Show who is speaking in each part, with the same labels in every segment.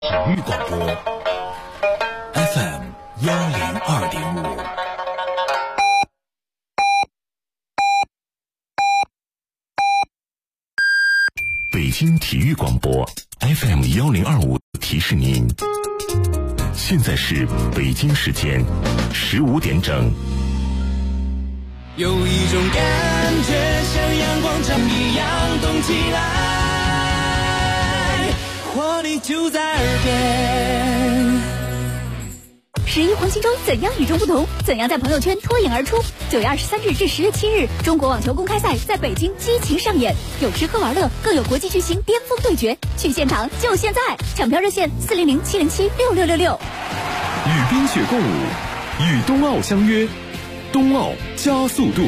Speaker 1: 体育广播 FM 102.5。北京体育广播 FM 1025提示您，现在是北京时间15点整。
Speaker 2: 有一种感觉像阳光正一样动起来，活力就在耳边。
Speaker 3: 11黄金周怎样与众不同？怎样在朋友圈脱颖而出？9月23日至10月7日，中国网球公开赛在北京激情上演，有吃喝玩乐，更有国际巨星巅峰对决。去现场就现在，抢票热线400-707-6666。
Speaker 1: 与冰雪共舞，与冬奥相约，冬奥加速度。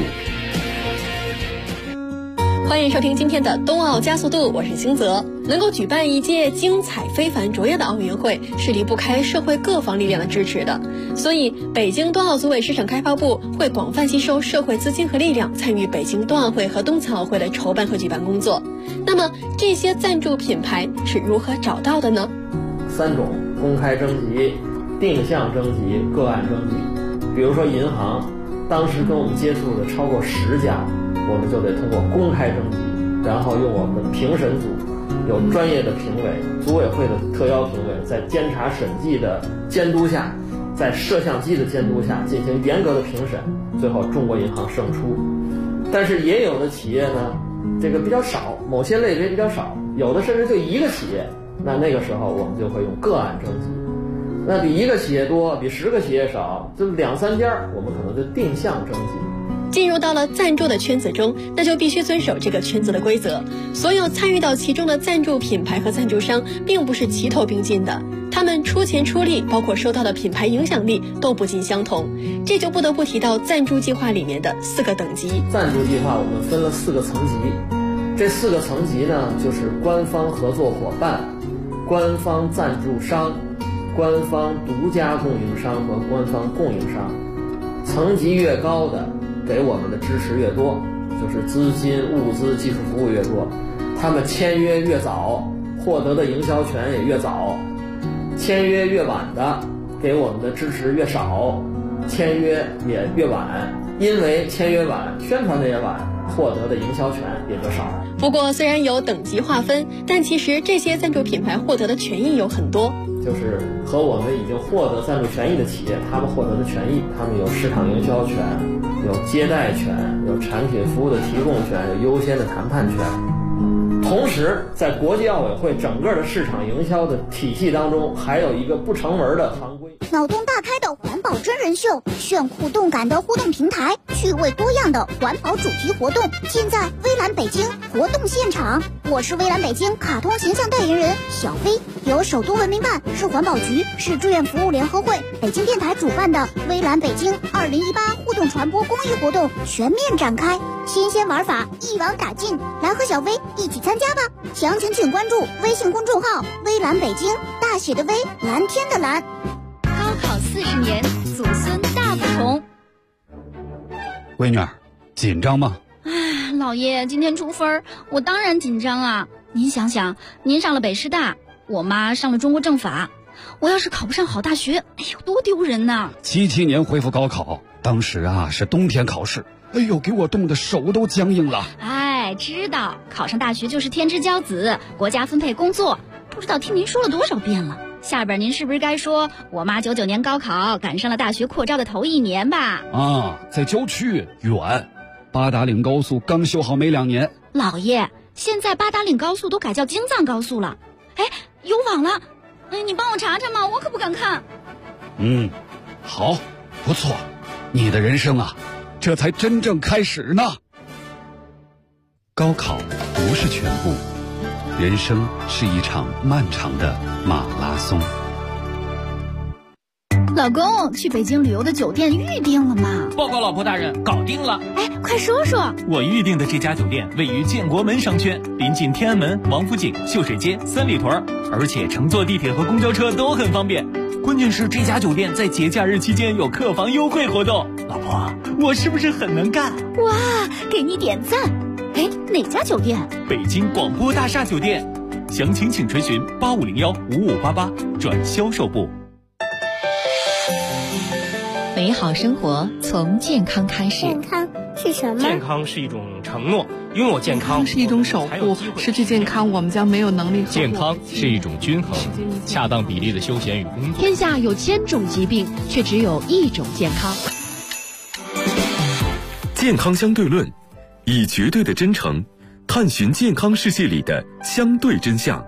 Speaker 4: 欢迎收听今天的冬奥加速度，我是星泽。能够举办一届精彩非凡卓越的奥运会，是离不开社会各方力量的支持的。所以北京冬奥组委市场开发部会广泛吸收社会资金和力量，参与北京冬奥会和冬残奥会的筹办和举办工作。那么这些赞助品牌是如何找到的呢
Speaker 5: ？3种：公开征集、定向征集、个案征集。比如说银行，当时跟我们接触的超过10家，我们就得通过公开征集，然后用我们的评审组，有专业的评委，组委会的特邀评委，在监察审计的监督下，在摄像机的监督下进行严格的评审，最后中国银行胜出。但是也有的企业呢，这个比较少，某些类别比较少，有的甚至就1个企业，那个时候我们就会用个案征集。那比1个企业多，比10个企业少，就2-3家，我们可能就定向征集。
Speaker 4: 进入到了赞助的圈子中，那就必须遵守这个圈子的规则。所有参与到其中的赞助品牌和赞助商并不是齐头并进的，他们出钱出力，包括收到的品牌影响力都不尽相同。这就不得不提到赞助计划里面的4个等级。
Speaker 5: 赞助计划我们分了4个层级，这4个层级呢，就是官方合作伙伴、官方赞助商、官方独家供应商和官方供应商。层级越高的，给我们的支持越多，就是资金、物资、技术服务越多，他们签约越早，获得的营销权也越早；签约越晚的，给我们的支持越少，签约也越晚。因为签约晚，宣传的也晚，获得的营销权也就少。
Speaker 4: 不过虽然有等级划分，但其实这些赞助品牌获得的权益有很多。
Speaker 5: 就是和我们已经获得赞助权益的企业，他们获得的权益，他们有市场营销权，有接待权，有产品服务的提供权，有优先的谈判权。同时在国际奥委会整个的市场营销的体系当中，还有一个不成文的行规。
Speaker 6: 脑洞大开的环保真人秀，炫酷动感的互动平台，趣味多样的环保主题活动，尽在微蓝北京活动现场。我是微蓝北京卡通形象代言人小飞，由首都文明办、市环保局、市志愿服务联合会、北京电台主办的微蓝北京2018互动传播公益活动全面展开，新鲜玩法一网打尽，来和小飞一起参加吧！详情请关注微信公众号微蓝北京，大写的微，蓝天的蓝。
Speaker 3: 高考40年，祖孙大不同。
Speaker 7: 闺女儿，紧张吗？
Speaker 3: 老爷，今天出分，我当然紧张啊！您想想，您上了北师大，我妈上了中国政法，我要是考不上好大学，哎呦，多丢人呐
Speaker 7: ！77年恢复高考，当时是冬天考试，哎呦，给我冻得手都僵硬了。
Speaker 3: 哎，知道考上大学就是天之骄子，国家分配工作，不知道听您说了多少遍了。下边您是不是该说我妈99年高考赶上了大学扩招的头1年吧？
Speaker 7: 在郊区远，八达岭高速刚修好没2年。
Speaker 3: 老爷，现在八达岭高速都改叫京藏高速了，哎，有网了，你帮我查查嘛，我可不敢看。
Speaker 7: 好，不错，你的人生这才真正开始呢。高考不是全部，人生是一场漫长的马拉松。
Speaker 3: 老公，去北京旅游的酒店预定了吗？
Speaker 8: 报告老婆大人，搞定了。
Speaker 3: 哎，快说说。
Speaker 8: 我预定的这家酒店位于建国门商圈，临近天安门、王府井、秀水街、三里屯，而且乘坐地铁和公交车都很方便。关键是这家酒店在节假日期间有客房优惠活动。老婆，我是不是很能干？
Speaker 3: 哇，给你点赞。哎，哪家酒店？
Speaker 8: 北京广播大厦酒店。 详情请垂询8501-5588转销售部。
Speaker 9: 美好生活从健康开始。
Speaker 6: 健康是什么？
Speaker 10: 健康是一种承诺，拥有健康
Speaker 11: 是一种守护，失去健康我们将没有能力。
Speaker 12: 健康是一种均衡，恰当比例的休闲与工作。
Speaker 13: 天下有1000种疾病，却只有1种健康。
Speaker 1: 健康相对论，以绝对的真诚探寻健康世界里的相对真相。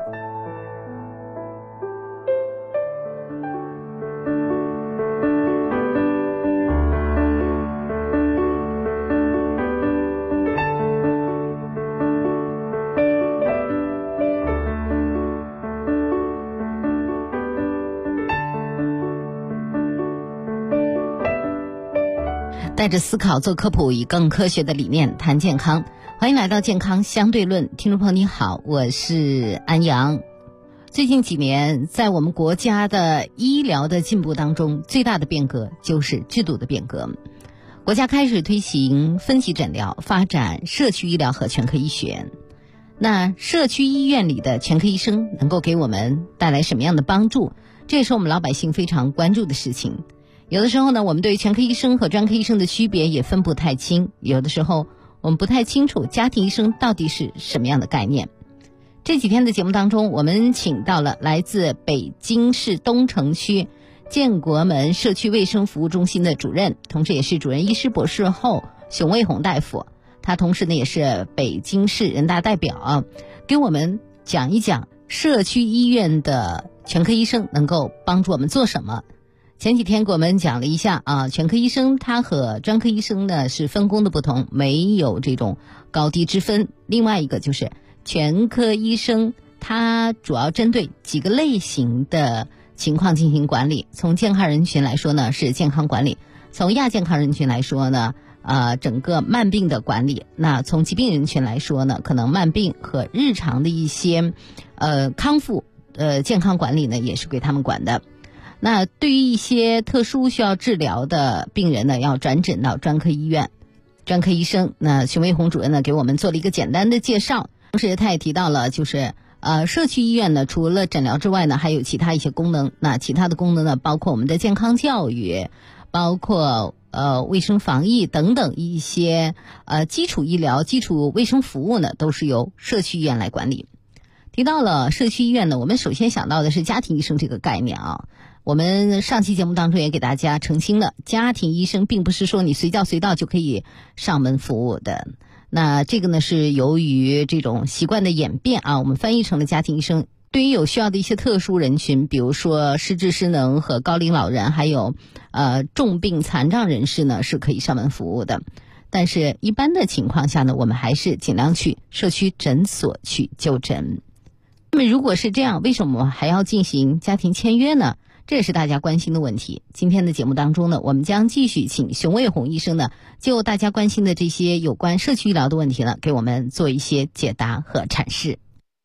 Speaker 14: 带着思考做科普，以更科学的理念谈健康。欢迎来到健康相对论，听众朋友你好，我是安阳。最近几年，在我们国家的医疗的进步当中，最大的变革就是制度的变革。国家开始推行分级诊疗，发展社区医疗和全科医学。那社区医院里的全科医生能够给我们带来什么样的帮助？这也是我们老百姓非常关注的事情。有的时候呢，我们对全科医生和专科医生的区别也分不太清，有的时候我们不太清楚家庭医生到底是什么样的概念。这几天的节目当中，我们请到了来自北京市东城区建国门社区卫生服务中心的主任，同时也是主任医师博士后熊卫红大夫，他同时呢也是北京市人大代表，给我们讲一讲社区医院的全科医生能够帮助我们做什么。前几天给我们讲了一下全科医生他和专科医生呢是分工的不同，没有这种高低之分。另外一个就是全科医生他主要针对几个类型的情况进行管理。从健康人群来说呢是健康管理，从亚健康人群来说呢整个慢病的管理。那从疾病人群来说呢，可能慢病和日常的一些康复健康管理呢也是归他们管的。那对于一些特殊需要治疗的病人呢，要转诊到专科医院。专科医生那熊卫红主任呢给我们做了一个简单的介绍，同时他也提到了就是社区医院呢除了诊疗之外呢还有其他一些功能。那其他的功能呢包括我们的健康教育，包括卫生防疫等等一些基础医疗基础卫生服务呢都是由社区医院来管理。提到了社区医院呢，我们首先想到的是家庭医生这个概念我们上期节目当中也给大家澄清了，家庭医生并不是说你随叫随到就可以上门服务的。那这个呢是由于这种习惯的演变我们翻译成了家庭医生。对于有需要的一些特殊人群，比如说失智失能和高龄老人，还有重病残障人士呢是可以上门服务的。但是一般的情况下呢，我们还是尽量去社区诊所去就诊。那么如果是这样，为什么我们还要进行家庭签约呢？这也是大家关心的问题。今天的节目当中呢，我们将继续请熊卫红医生呢，就大家关心的这些有关社区医疗的问题呢，给我们做一些解答和阐释。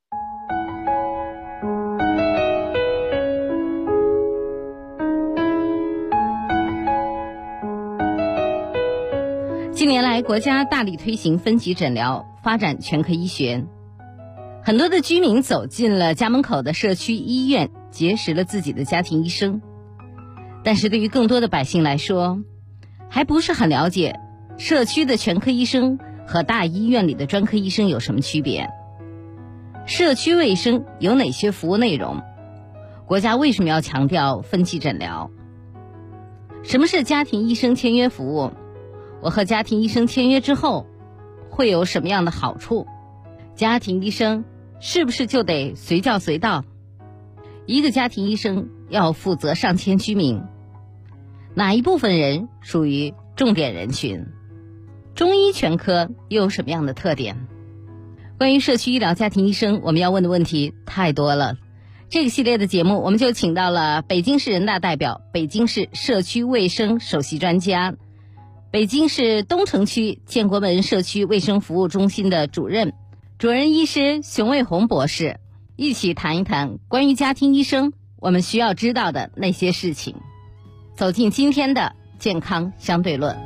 Speaker 14: 近年来，国家大力推行分级诊疗，发展全科医学。很多的居民走进了家门口的社区医院，结识了自己的家庭医生。但是对于更多的百姓来说，还不是很了解社区的全科医生和大医院里的专科医生有什么区别。社区卫生有哪些服务内容？国家为什么要强调分级诊疗？什么是家庭医生签约服务？我和家庭医生签约之后会有什么样的好处？家庭医生是不是就得随叫随到？一个家庭医生要负责上千居民，哪一部分人属于重点人群？中医全科又有什么样的特点？关于社区医疗家庭医生，我们要问的问题太多了。这个系列的节目，我们就请到了北京市人大代表、北京市社区卫生首席专家、北京市东城区建国门社区卫生服务中心的主任医师熊卫红博士，一起谈一谈关于家庭医生我们需要知道的那些事情。走进今天的健康相对论。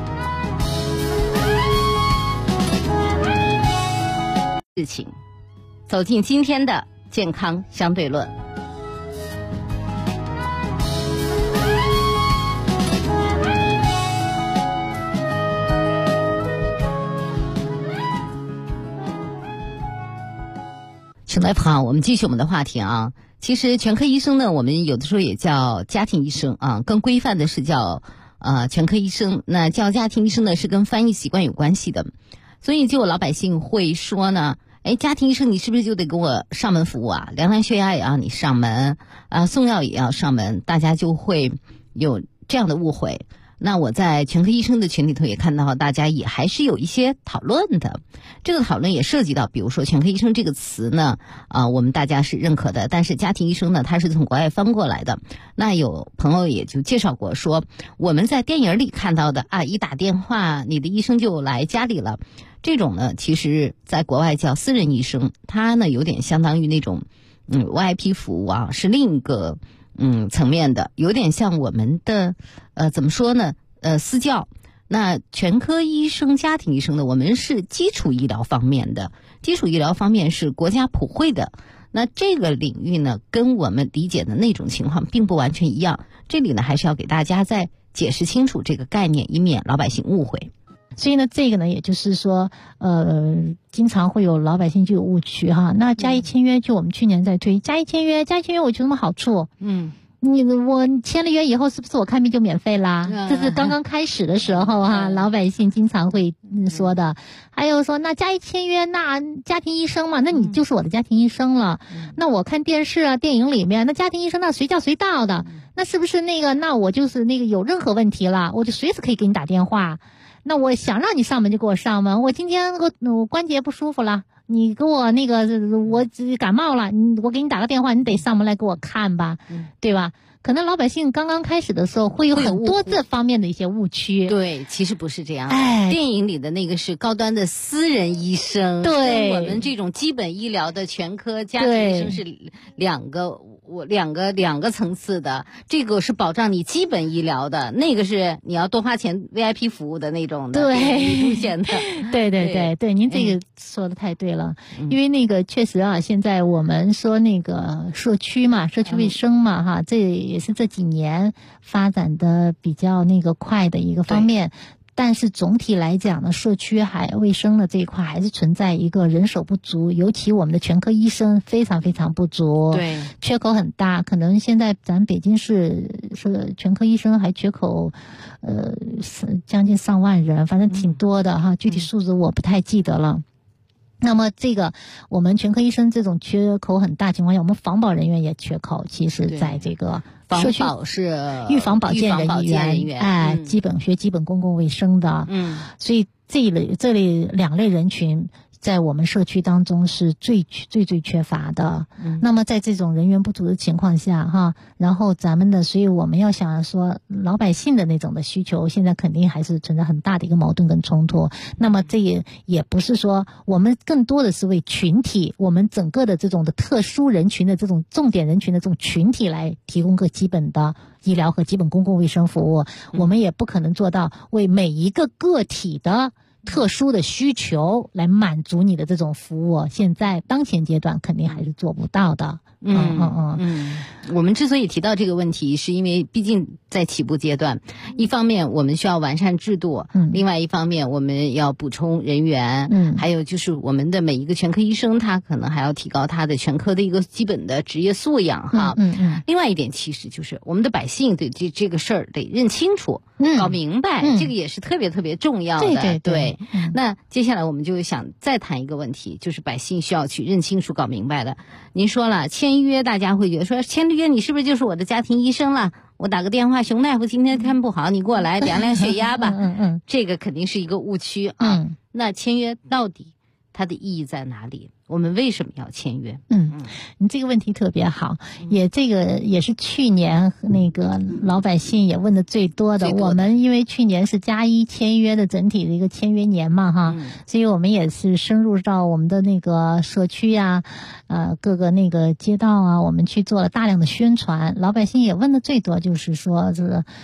Speaker 14: 事情走进今天的健康相对论。请来好，我们继续我们的话题啊。其实全科医生呢，我们有的时候也叫家庭医生啊，更规范的是叫全科医生。那叫家庭医生呢，是跟翻译习惯有关系的。所以就有老百姓会说呢，家庭医生你是不是就得给我上门服务啊？量量血压也要你上门啊，送药也要上门，大家就会有这样的误会。那我在全科医生的群里头也看到大家也还是有一些讨论的，这个讨论也涉及到比如说全科医生这个词呢我们大家是认可的，但是家庭医生呢它是从国外翻过来的。那有朋友也就介绍过说，我们在电影里看到的一打电话你的医生就来家里了，这种呢其实在国外叫私人医生，它呢有点相当于那种VIP 服务啊，是另一个层面的，有点像我们的怎么说呢私教。那全科医生家庭医生呢，我们是基础医疗方面的，基础医疗方面是国家普惠的，那这个领域呢跟我们理解的那种情况并不完全一样，这里呢还是要给大家再解释清楚这个概念，以免老百姓误会。
Speaker 15: 所以呢，这个呢，也就是说，经常会有老百姓就有误区哈。那加医签约，就我们去年在推加医签约，加医签约我觉得什么好处？我签了约以后，是不是我看病就免费啦？这是刚刚开始的时候哈，老百姓经常会说的。还有说，那加医签约，那家庭医生嘛，那你就是我的家庭医生了。那我看电视啊、电影里面，那家庭医生那随叫随到的，那是不是那我就是有任何问题了，我就随时可以给你打电话。那我想让你上门就给我上门，我今天我关节不舒服了，你给我我感冒了，我给你打个电话，你得上门来给我看吧，对吧？可能老百姓刚刚开始的时候会有很多这方面的一些误区。
Speaker 14: 对，其实不是这样。电影里的那个是高端的私人医生，
Speaker 15: 对，
Speaker 14: 我们这种基本医疗的全科家庭医生是两个层次的，这个是保障你基本医疗的，那个是你要多花钱 VIP 服务的那种的，
Speaker 15: 对，
Speaker 14: 路线的。
Speaker 15: 对，您这个说的太对了，因为确实啊，现在我们说社区嘛，社区卫生嘛，哈，这也是这几年发展的比较快的一个方面。但是总体来讲呢，社区卫生的这一块还是存在一个人手不足，尤其我们的全科医生非常非常不足，
Speaker 14: 对，
Speaker 15: 缺口很大。可能现在咱北京市全科医生还缺口，将近上万人，反正挺多的哈，具体数字我不太记得了。那么我们全科医生这种缺口很大情况下，我们防保人员也缺口。其实在这个
Speaker 14: 防保是
Speaker 15: 预防保健人员，基本公共卫生的。所以这类两类人群在我们社区当中是最缺乏的。那么在这种人员不足的情况下哈，然后所以我们要想说老百姓的那种的需求，现在肯定还是存在很大的一个矛盾跟冲突。那么这也不是说我们更多的是为群体，我们整个的这种的特殊人群的这种重点人群的这种群体来提供个基本的医疗和基本公共卫生服务。我们也不可能做到为每一个个体的特殊的需求来满足你的这种服务，现在当前阶段肯定还是做不到的。
Speaker 14: 我们之所以提到这个问题，是因为毕竟在起步阶段，一方面我们需要完善制度，另外一方面我们要补充人员，还有就是我们的每一个全科医生，他可能还要提高他的全科的一个基本的职业素养哈。另外一点，其实就是我们的百姓对这个事儿得认清楚，搞明白，这个也是特别特别重要的。对。那接下来我们就想再谈一个问题，就是百姓需要去认清楚、搞明白的。您说了签约，大家会觉得说签了约你是不是就是我的家庭医生了？我打个电话，熊大夫今天看不好，你过来量量血压吧。这个肯定是一个误区啊。那签约到底它的意义在哪里？我们为什么要签约？
Speaker 15: 你这个问题特别好，这个也是去年老百姓也问的最多的。我们因为去年是加医签约的整体的一个签约年嘛哈，所以我们也是深入到我们的社区呀，各个街道啊，我们去做了大量的宣传。老百姓也问的最多就是说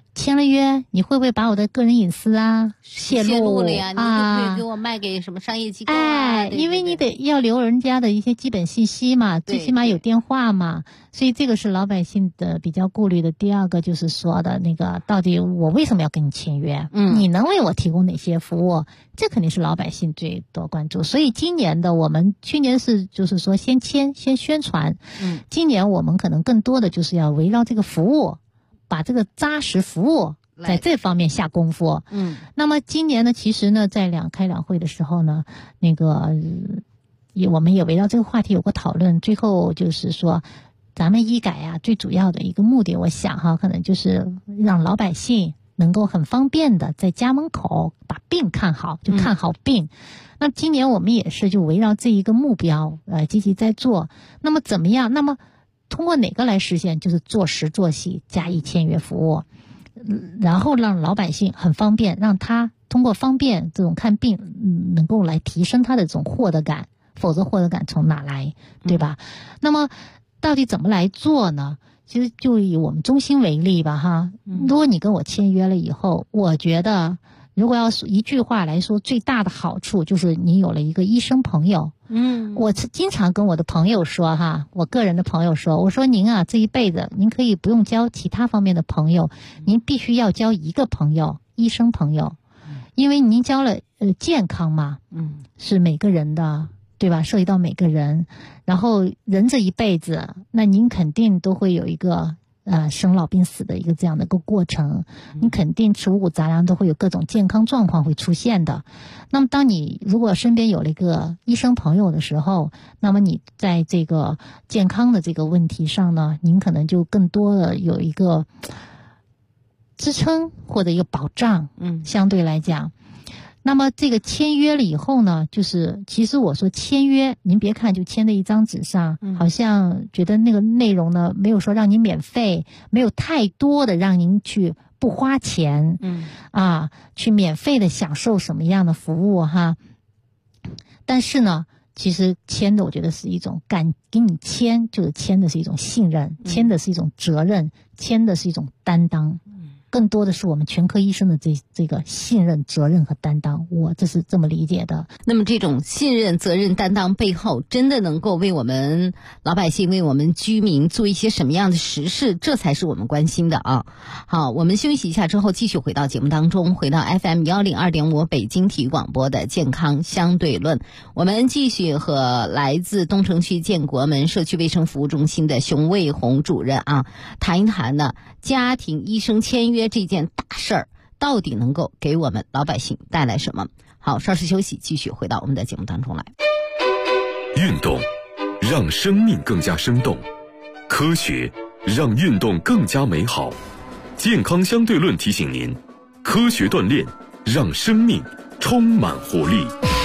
Speaker 15: 签了约，你会不会把我的个人隐私泄露
Speaker 14: 了呀？你会不会给我卖给什么商业机构对对对，
Speaker 15: 因为你得要留人家的一些基本信息嘛，最起码有电话嘛，所以这个是老百姓的比较顾虑的。第二个就是说的那个，到底我为什么要跟你签约？你能为我提供哪些服务？这肯定是老百姓最多关注。所以今年的我们去年是就是说先宣传，今年我们可能更多的就是要围绕这个服务。把这个扎实服务在这方面下功夫。那么今年呢，其实呢，在开两会的时候呢，那个我们也围绕这个话题有过讨论。最后就是说，咱们医改最主要的一个目的，我想可能就是让老百姓能够很方便的在家门口把病看好，就看好病。那今年我们也是就围绕这一个目标，积极在做。那么怎么样？那么通过哪个来实现？就是做实做细加以签约服务，然后让老百姓很方便，让他通过方便这种看病，能够来提升他的这种获得感，否则获得感从哪来，对吧？那么到底怎么来做呢？其实就以我们中心为例吧如果你跟我签约了以后，我觉得如果要一句话来说，最大的好处就是你有了一个医生朋友。我经常跟我的朋友说我个人的朋友说，我说您这一辈子您可以不用交其他方面的朋友，您必须要交一个朋友，医生朋友，因为您交了健康嘛，是每个人的，对吧？涉及到每个人，然后人这一辈子，那您肯定都会有一个生老病死的一个这样的一个过程，你肯定吃五谷杂粮都会有各种健康状况会出现的。那么当你如果身边有了一个医生朋友的时候，那么你在这个健康的这个问题上呢，您可能就更多的有一个支撑或者一个保障，相对来讲。那么这个签约了以后呢，就是其实我说签约，您别看就签在一张纸上，好像觉得那个内容呢没有说让您免费，没有太多的让您去不花钱，去免费的享受什么样的服务但是呢，其实签的我觉得是一种给你签，就是签的是一种信任，签的是一种责任，签的是一种担当。更多的是我们全科医生的这个信任、责任和担当，我这是这么理解的。
Speaker 14: 那么这种信任、责任、担当背后，真的能够为我们老百姓、为我们居民做一些什么样的实事？这才是我们关心的好，我们休息一下之后，继续回到节目当中，回到 FM 102.5北京体育广播的健康相对论。我们继续和来自东城区建国门社区卫生服务中心的熊卫红主任谈一谈呢，家庭医生签约这件大事儿到底能够给我们老百姓带来什么？好，稍事休息，继续回到我们的节目当中来。
Speaker 1: 运动让生命更加生动，科学让运动更加美好。健康相对论提醒您，科学锻炼让生命充满活力。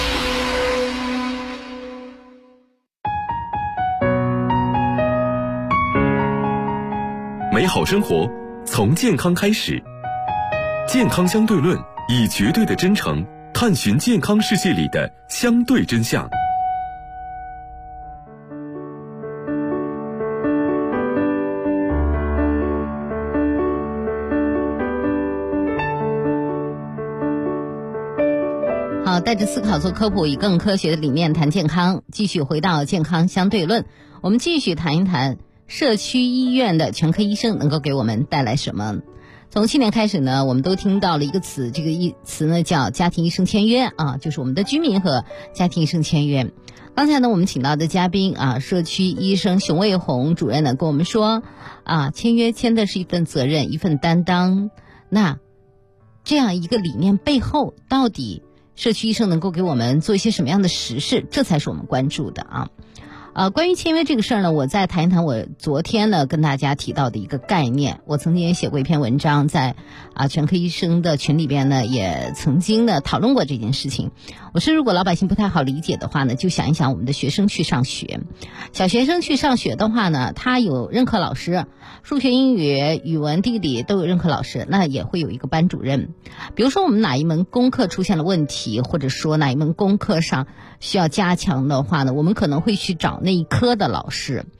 Speaker 1: 美好生活从健康开始，健康相对论以绝对的真诚探寻健康世界里的相对真相。
Speaker 14: 好，带着思考做科普，以更科学的理念谈健康，继续回到健康相对论。我们继续谈一谈社区医院的全科医生能够给我们带来什么。从去年开始呢，我们都听到了一个词，这个词呢叫家庭医生签约就是我们的居民和家庭医生签约。刚才呢，我们请到的嘉宾社区医生熊卫红主任呢跟我们说签约签的是一份责任，一份担当。那这样一个理念背后，到底社区医生能够给我们做一些什么样的实事？这才是我们关注的关于签约这个事儿呢，我再谈一谈我昨天呢跟大家提到的一个概念。我曾经也写过一篇文章，在全科医生的群里边呢，也曾经呢讨论过这件事情。我说，如果老百姓不太好理解的话呢，就想一想我们的学生去上学。小学生去上学的话呢，他有任课老师，数学、英语、语文、地理都有任课老师，那也会有一个班主任。比如说我们哪一门功课出现了问题，或者说哪一门功课上需要加强的话呢，我们可能会去找那一科的老师。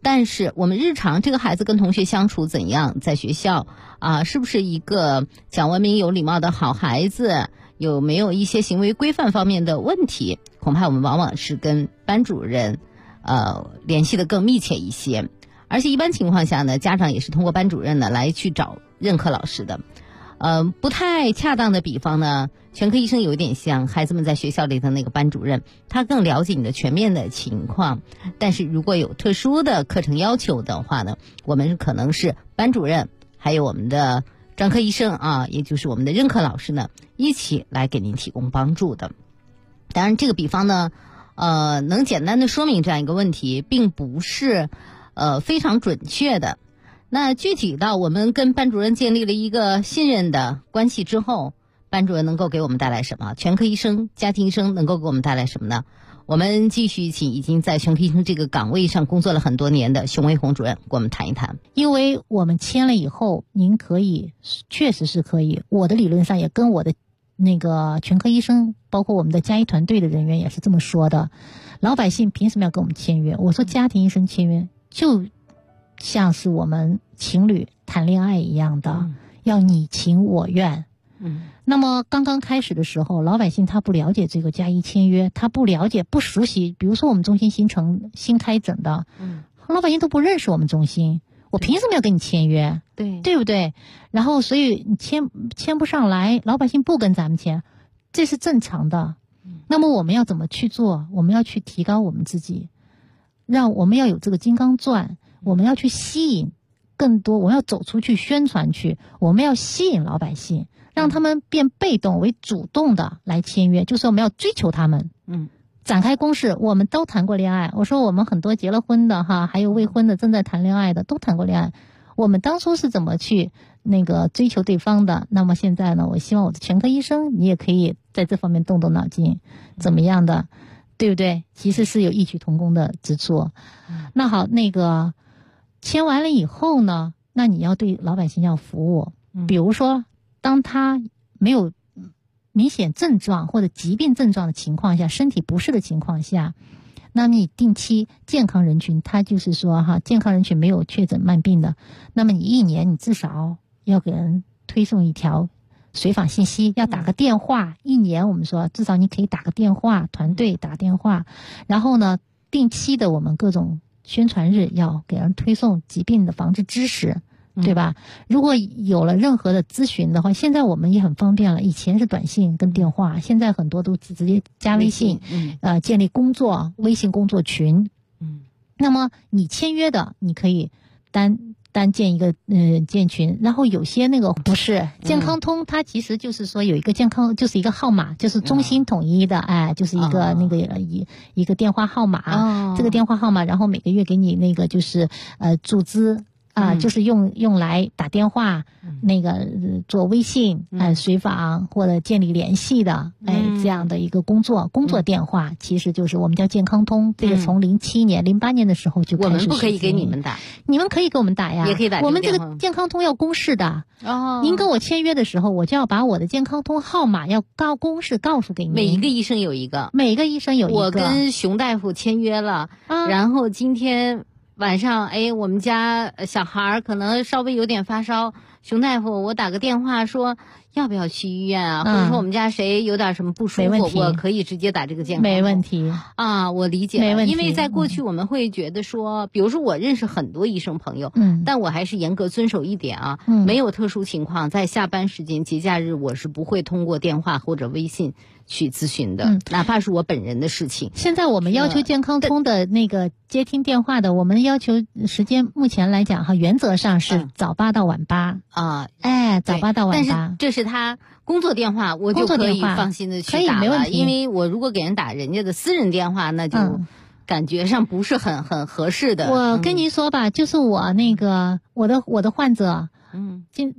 Speaker 14: 但是我们日常这个孩子跟同学相处怎样，在学校是不是一个讲文明有礼貌的好孩子，有没有一些行为规范方面的问题，恐怕我们往往是跟班主任联系的更密切一些。而且一般情况下呢，家长也是通过班主任呢来去找任课老师的。不太恰当的比方呢，全科医生有点像孩子们在学校里的那个班主任，他更了解你的全面的情况。但是如果有特殊的课程要求的话呢，我们可能是班主任还有我们的专科医生也就是我们的任课老师呢，一起来给您提供帮助的。当然这个比方呢能简单的说明这样一个问题，并不是非常准确的。那具体到我们跟班主任建立了一个信任的关系之后，班主任能够给我们带来什么？全科医生、家庭医生能够给我们带来什么呢？我们继续请已经在全科医生这个岗位上工作了很多年的熊卫红主任给我们谈一谈。
Speaker 15: 因为我们签了以后，您可以，确实是可以，我的理论上也跟我的那个全科医生，包括我们的家医团队的人员也是这么说的。老百姓凭什么要跟我们签约？我说家庭医生签约就像是我们情侣谈恋爱一样的，要你情我愿。那么刚刚开始的时候，老百姓他不了解这个家医签约，他不了解不熟悉，比如说我们中心新开诊的，老百姓都不认识我们中心，我凭什么要跟你签约？对不对？然后所以你签不上来，老百姓不跟咱们签，这是正常的。那么我们要怎么去做？我们要去提高我们自己，让我们要有这个金刚钻，我们要去吸引更多，我们要走出去宣传去，我们要吸引老百姓，让他们变被动为主动的来签约，就是我们要追求他们。展开攻势，我们都谈过恋爱。我说我们很多结了婚的还有未婚的正在谈恋爱的都谈过恋爱。我们当初是怎么去追求对方的？那么现在呢，我希望我的全科医生你也可以在这方面动动脑筋，怎么样的，对不对？其实是有异曲同工的之处。那好，签完了以后呢，那你要对老百姓要服务。比如说当他没有明显症状或者疾病症状的情况下，身体不适的情况下，那你定期健康人群，他就是说健康人群没有确诊慢病的，那么你一年你至少要给人推送一条随访信息，要打个电话，一年我们说至少你可以打个电话，团队打电话，然后呢定期的我们各种宣传日要给人推送疾病的防治知识，对吧？如果有了任何的咨询的话，现在我们也很方便了，以前是短信跟电话，现在很多都直接加微信，建立微信工作群。那么你签约的，你可以单建一个建群，然后有些不是健康通，它其实就是说有一个健康，就是一个号码，就是中心统一的，就是一个一个电话号码，这个电话号码，然后每个月给你就是注资。就是用来打电话，做微信随访或者建立联系的，这样的一个工作电话，其实就是我们叫健康通。这个从08年的时候就开始。
Speaker 14: 我们不可以给你们打，
Speaker 15: 你们可以给我们打呀，
Speaker 14: 也可以打。
Speaker 15: 我们这个健康通要公示的。您跟我签约的时候，我就要把我的健康通号码要公示告诉给您。
Speaker 14: 每一个医生有一个。我跟熊大夫签约了，然后今天晚上我们家小孩可能稍微有点发烧，熊大夫我打个电话说要不要去医院啊，或者说我们家谁有点什么不舒服，我可以直接打这个健康通。
Speaker 15: 没问题
Speaker 14: 我理解了。没问题。因为在过去我们会觉得说，比如说我认识很多医生朋友，但我还是严格遵守一点没有特殊情况，在下班时间节假日我是不会通过电话或者微信去咨询的，哪怕是我本人的事情。
Speaker 15: 现在我们要求健康通的接听电话的，我们要求时间目前来讲原则上是早8到晚8早8到晚8。
Speaker 14: 但是这是他工作电话，我就可以放心的去打了，因为我如果给人打人家的私人电话，那就感觉上不是很合适的。
Speaker 15: 我跟您说吧，就是我我的患者，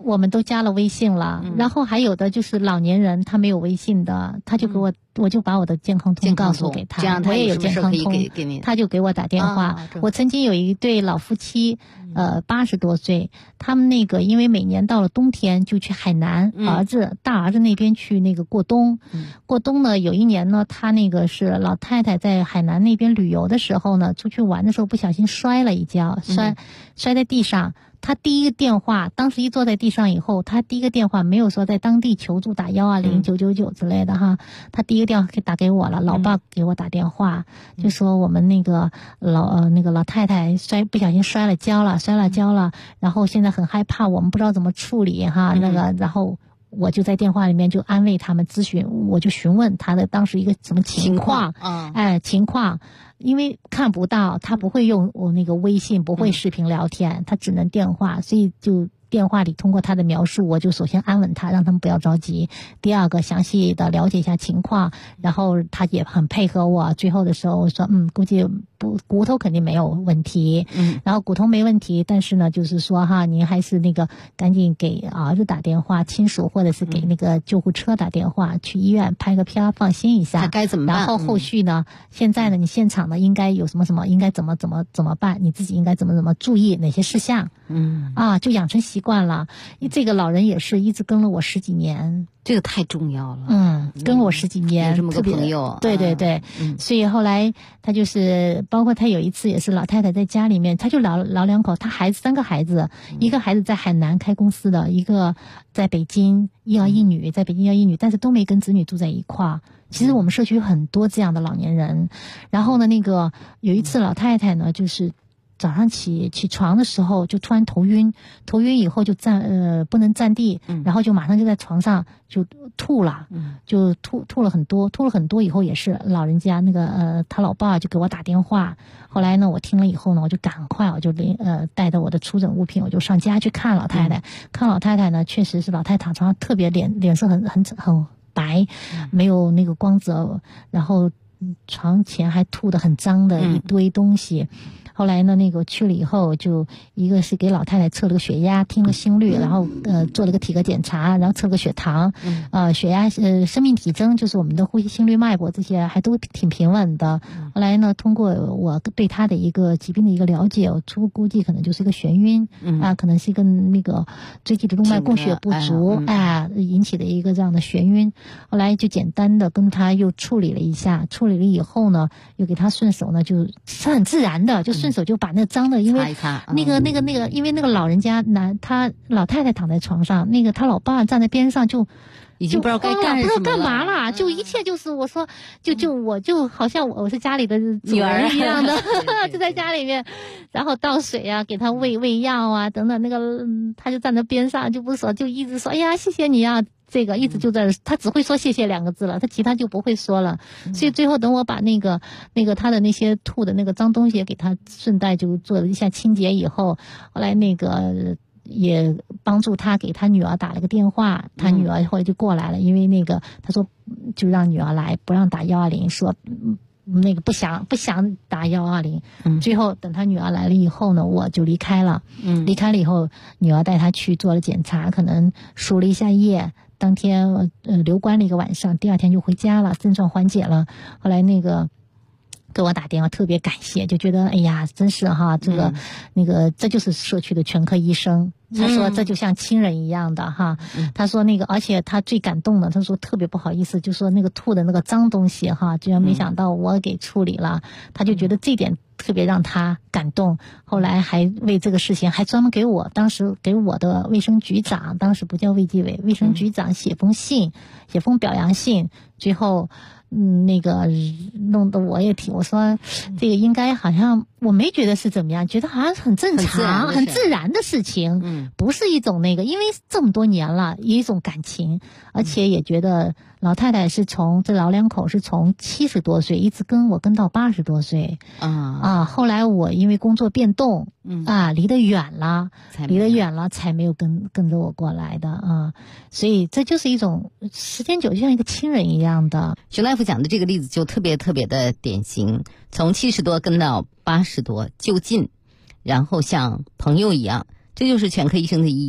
Speaker 15: 我们都加了微信了，然后还有的就是老年人他没有微信的，他就给我就把我的健康通告诉给他，
Speaker 14: 这样
Speaker 15: 我也有健康通，
Speaker 14: 给你，
Speaker 15: 他就给我打电话。我曾经有一对老夫妻，80多岁，他们那个因为每年到了冬天就去海南，大儿子那边去那个过冬，过冬呢，有一年呢，他那个是老太太在海南那边旅游的时候呢，出去玩的时候不小心摔了一跤，摔在地上。他第一个电话，当时一坐在地上以后，他第一个电话没有说在当地求助打120、999之类的哈，他第一个电话打给我了，老爸给我打电话，就说我们那个老太太不小心摔了跤了，然后现在很害怕，我们不知道怎么处理哈，然后我就在电话里面就安慰他们咨询，我就询问他的当时一个什么情况，情况。因为看不到，他不会用我那个微信，不会视频聊天，他只能电话，所以就电话里通过他的描述，我就首先安稳他，让他们不要着急。第二个，详细的了解一下情况，然后他也很配合我。最后的时候我说，估计骨头肯定没有问题，然后骨头没问题，但是呢，就是说哈，您还是那个赶紧给儿子打电话，亲属或者是给那个救护车打电话，去医院拍个片，放心一下。
Speaker 14: 他该怎么办？
Speaker 15: 然后后续呢，现在呢，你现场呢应该有什么什么，应该怎么办？你自己应该怎么注意哪些事项？就养成习惯了。这个老人也是一直跟了我10几年。
Speaker 14: 这个太重要了。
Speaker 15: 跟我10几年，
Speaker 14: 有这么个朋友。
Speaker 15: 对，所以后来他就是包括他有一次也是老太太在家里面，他就老两口，他3个孩子，一个孩子在海南开公司的，一个在北京一儿一女，在北京一儿一女，但是都没跟子女住在一块儿。其实我们社区很多这样的老年人。然后呢，那个有一次老太太呢，就是早上起床的时候就突然头晕以后就不能站地，然后就马上就在床上就吐了，就吐了很多以后也是老人家那个他老爸就给我打电话，后来呢我听了以后呢，我就赶快我就带着我的出诊物品我就上家去看老太太，看老太太呢确实是老太太躺床上特别脸色很白，没有那个光泽，然后床前还吐得很脏的一堆东西。后来呢，那个去了以后，就一个是给老太太测了个血压，听了心率，然后做了个体格检查，然后测了个血糖，血压生命体征，就是我们的呼吸、心率、脉搏这些还都挺平稳的。后来呢，通过我对他的一个疾病的一个了解，我初步估计可能就是一个眩晕，可能是一个那个椎体的动脉供血不足，引起的一个这样的眩晕。后来就简单的跟他又处理了一下，处理了以后呢，又给他顺手呢，就是很自然的就顺手就把那脏的，因为那个，因为那个老人家他老太太躺在床上，那个他老爸站在边上就
Speaker 14: 已经不知道该干什么了，
Speaker 15: 不知道干嘛了，就一切就是我说，我就好像我是家里的
Speaker 14: 女儿
Speaker 15: 一样的，就在家里面，然后倒水啊，给他喂药啊等等，那个他就站在边上就不说，就一直说，哎呀谢谢你啊。这个一直就在，他只会说谢谢2个字了，他其他就不会说了。所以最后等我把那个他的那些吐的那个脏东西也给他顺带就做了一下清洁以后，后来那个也帮助他给他女儿打了个电话，他女儿后来就过来了，因为那个他说就让女儿来，不让打120，说那个不想打120。最后等他女儿来了以后呢，我就离开了。离开了以后，女儿带他去做了检查，可能输了一下液。当天留观了一个晚上，第2天就回家了，症状缓解了。后来那个给我打电话，特别感谢，就觉得哎呀，真是哈，这个这就是社区的全科医生。他说这就像亲人一样的哈。他说那个，而且他最感动的，他说特别不好意思，就说那个吐的那个脏东西哈，居然没想到我给处理了，他就觉得这点特别让他感动。后来还为这个事情还专门当时给我的卫生局长，当时不叫卫计委，卫生局长写封表扬信，最后那个弄得我也我说这个应该好像我没觉得是怎么样，觉得好像很正常很自然的事情，不是一种那个，因为这么多年了有一种感情，而且也觉得老太太是从这老两口是从70多岁一直跟到80多岁后来我因为工作变动离得远了才没有跟着我过来的所以这就是一种时间久就像一个亲人一样的。
Speaker 14: 徐大夫讲的这个例子就特别特别的典型，从70多跟到80多就近，然后像朋友一样，这就是全科医生的意义。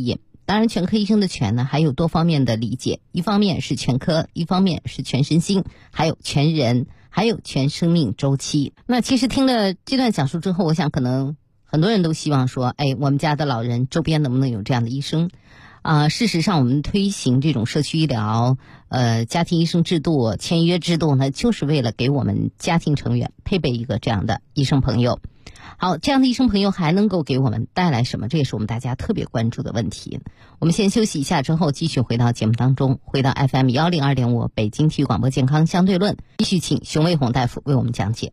Speaker 14: 当然全科医生的全呢还有多方面的理解，一方面是全科，一方面是全身心，还有全人，还有全生命周期。那其实听了这段讲述之后，我想可能很多人都希望说，我们家的老人周边能不能有这样的医生事实上我们推行这种社区医疗家庭医生制度、签约制度呢，就是为了给我们家庭成员配备一个这样的医生朋友。好，这样的医生朋友还能够给我们带来什么？这也是我们大家特别关注的问题。我们先休息一下，之后继续回到节目当中，回到 FM 102.5北京体育广播健康相对论，继续请熊卫红大夫为我们讲解。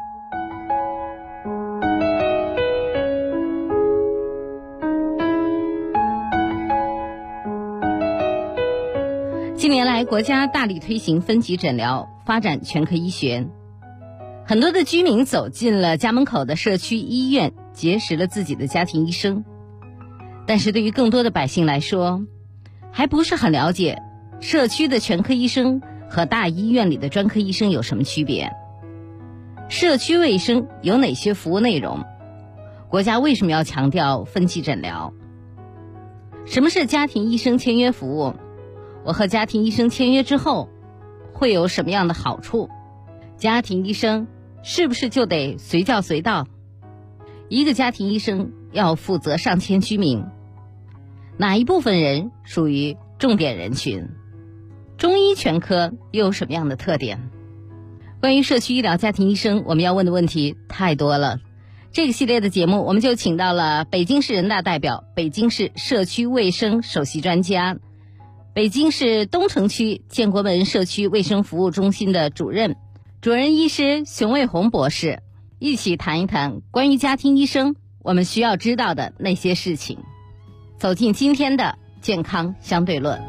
Speaker 14: 近年来，国家大力推行分级诊疗，发展全科医学。很多的居民走进了家门口的社区医院，结识了自己的家庭医生。但是对于更多的百姓来说，还不是很了解社区的全科医生和大医院里的专科医生有什么区别。社区卫生有哪些服务内容？国家为什么要强调分级诊疗？什么是家庭医生签约服务？我和家庭医生签约之后会有什么样的好处？家庭医生是不是就得随叫随到？一个家庭医生要负责上千居民，哪一部分人属于重点人群？中医全科又有什么样的特点？关于社区医疗家庭医生，我们要问的问题太多了。这个系列的节目，我们就请到了北京市人大代表、北京市社区卫生首席专家、北京市东城区建国门社区卫生服务中心的主任医师熊卫红博士，一起谈一谈关于家庭医生我们需要知道的那些事情。走进今天的健康相对论。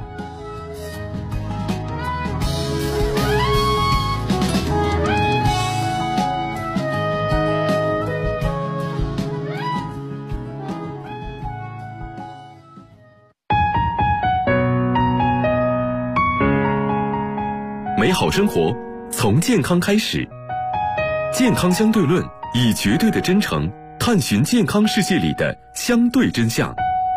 Speaker 1: 美好生活从健康开始，健康相对论以绝对的真诚探寻健康世界里的相对真相。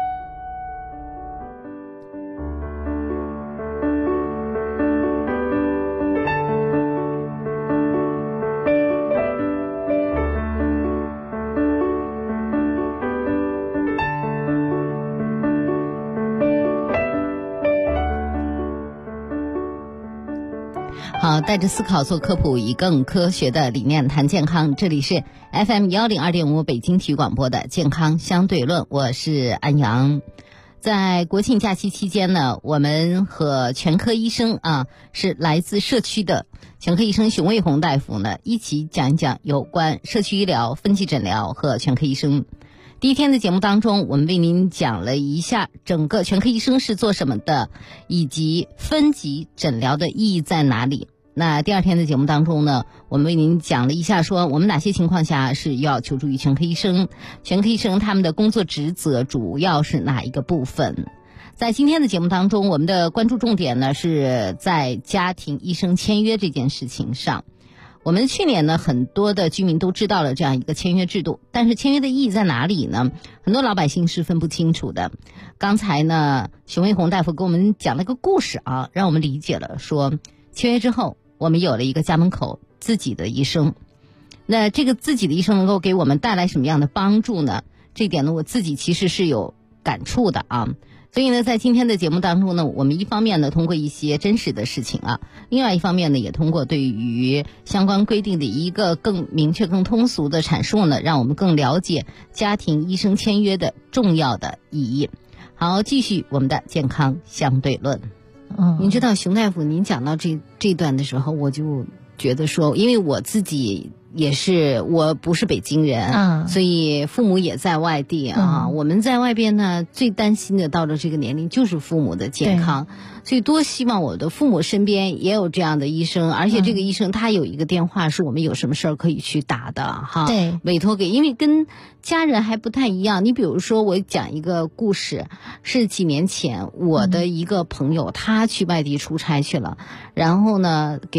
Speaker 14: 好，带着思考做科普，以更科学的理念谈健康。这里是 FM 102.5北京体育广播的健康相对论，我是安阳。在国庆假期期间呢，我们和全科医生是来自社区的全科医生熊卫红大夫呢，一起讲一讲有关社区医疗、分级诊疗和全科医生。第一天的节目当中，我们为您讲了一下整个全科医生是做什么的，以及分级诊疗的意义在哪里。那第二天的节目当中呢，我们为您讲了一下说我们哪些情况下是要求助于全科医生，全科医生他们的工作职责主要是哪一个部分。在今天的节目当中，我们的关注重点呢是在家庭医生签约这件事情上。我们去年呢，很多的居民都知道了这样一个签约制度，但是签约的意义在哪里呢？很多老百姓是分不清楚的。刚才呢，熊卫红大夫给我们讲了个故事让我们理解了说签约之后我们有了一个家门口自己的医生，那这个自己的医生能够给我们带来什么样的帮助呢？这一点呢，我自己其实是有感触的所以呢，在今天的节目当中呢，我们一方面呢通过一些真实的事情另外一方面呢也通过对于相关规定的一个更明确、更通俗的阐述呢，让我们更了解家庭医生签约的重要的意义。好，继续我们的健康相对论。您知道熊大夫您讲到这段的时候，我就觉得说，因为我自己也是，我不是北京人所以父母也在外地我们在外边呢，最担心的到了这个年龄就是父母的健康，所以多希望我的父母身边也有这样的医生，而且这个医生他有一个电话是我们有什么事儿可以去打的
Speaker 15: 对，
Speaker 14: 委托给，因为跟家人还不太一样。你比如说我讲一个故事，是几年前我的一个朋友他去外地出差去了，然后呢给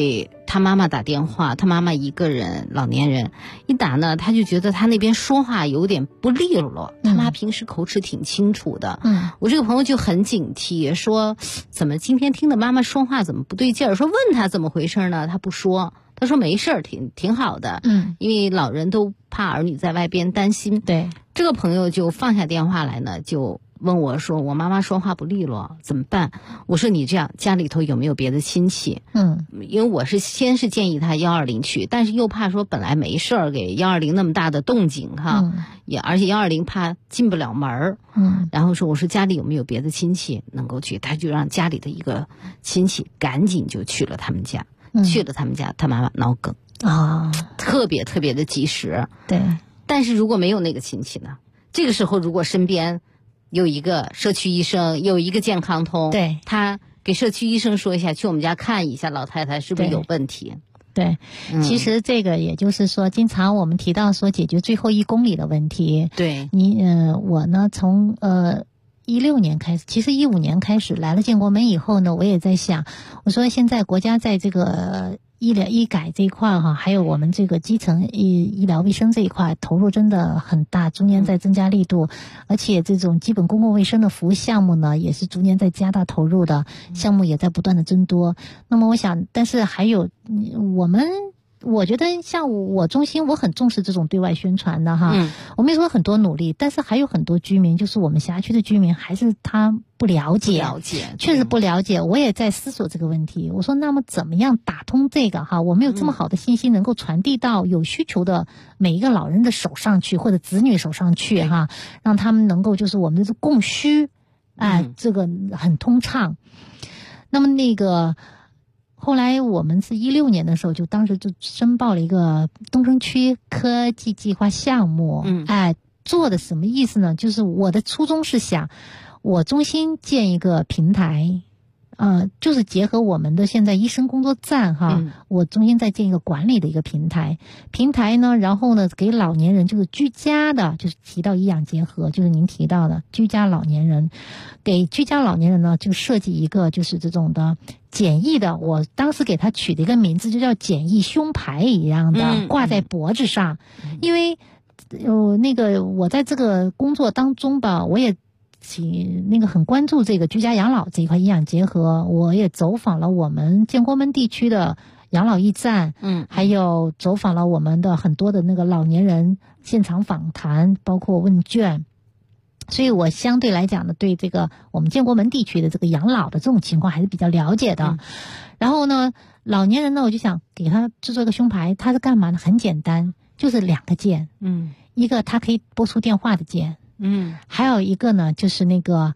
Speaker 14: 他妈妈打电话，他妈妈一个人老年人一打呢，他就觉得他那边说话有点不利落，他妈平时口齿挺清楚的。我这个朋友就很警惕，说怎么今天听的妈妈说话怎么不对劲儿，说问他怎么回事呢，他不说，他说没事儿，挺好的。因为老人都怕儿女在外边担心。对，这个朋友就放下电话来呢，就问我说我妈妈说话不利落怎么办。我说你这样，家里头有没有别的亲戚？因为我是先是建议他120去，但是又怕说本来没事儿，给120那么大的动静哈，也而且120怕进不了门儿。然后我说家里有没有别的亲戚能够去，他就让家里的一个亲戚赶紧就去了他们家。去了他们家，他妈妈脑梗啊，特别特别的及时。对，但是如果没有那个亲戚呢？这个时候如果身边有一个社区医生，有一个健康通，对，他给社区医生说一下，去我们家看一下老太太是不是有问题。
Speaker 15: 对，其实这个也就是说，经常我们提到说解决最后1公里的问题。对，我呢从16年开始，其实15年开始来了建国门以后呢，我也在想，我说现在国家在这个医改这一块哈，还有我们这个基层医疗卫生这一块投入真的很大，逐年在增加力度，而且这种基本公共卫生的服务项目呢，也是逐年在加大投入的，项目也在不断的增多。那么我想，但是还有我觉得像我中心，我很重视这种对外宣传的哈。我们也说很多努力，但是还有很多居民，就是我们辖区的居民，还是他不了解，确实不了解。我也在思索这个问题。我说，那么怎么样打通这个哈？我们有这么好的信息，能够传递到有需求的每一个老人的手上去，或者子女手上去哈，让他们能够就是我们的供需，这个很通畅。那么后来我们是16年的时候，当时就申报了一个东城区科技计划项目。做的什么意思呢？就是我的初衷是想，我中心建一个平台，就是结合我们的现在医生工作站哈，我中心在建一个管理的一个平台呢，然后呢给老年人就是居家的，就是提到医养结合，就是您提到的居家老年人，给居家老年人呢就设计一个就是这种的简易的，我当时给他取的一个名字就叫简易胸牌一样的，挂在脖子上。因为我在这个工作当中吧，我也很关注这个居家养老这一块医养结合，我也走访了我们建国门地区的养老驿站，还有走访了我们的很多的那个老年人现场访谈，包括问卷。所以我相对来讲呢，对这个我们建国门地区的这个养老的这种情况还是比较了解的。然后呢，老年人呢，我就想给他制作一个胸牌，它是干嘛呢？很简单，就是2个键，一个它可以拨出电话的键，还有一个呢就是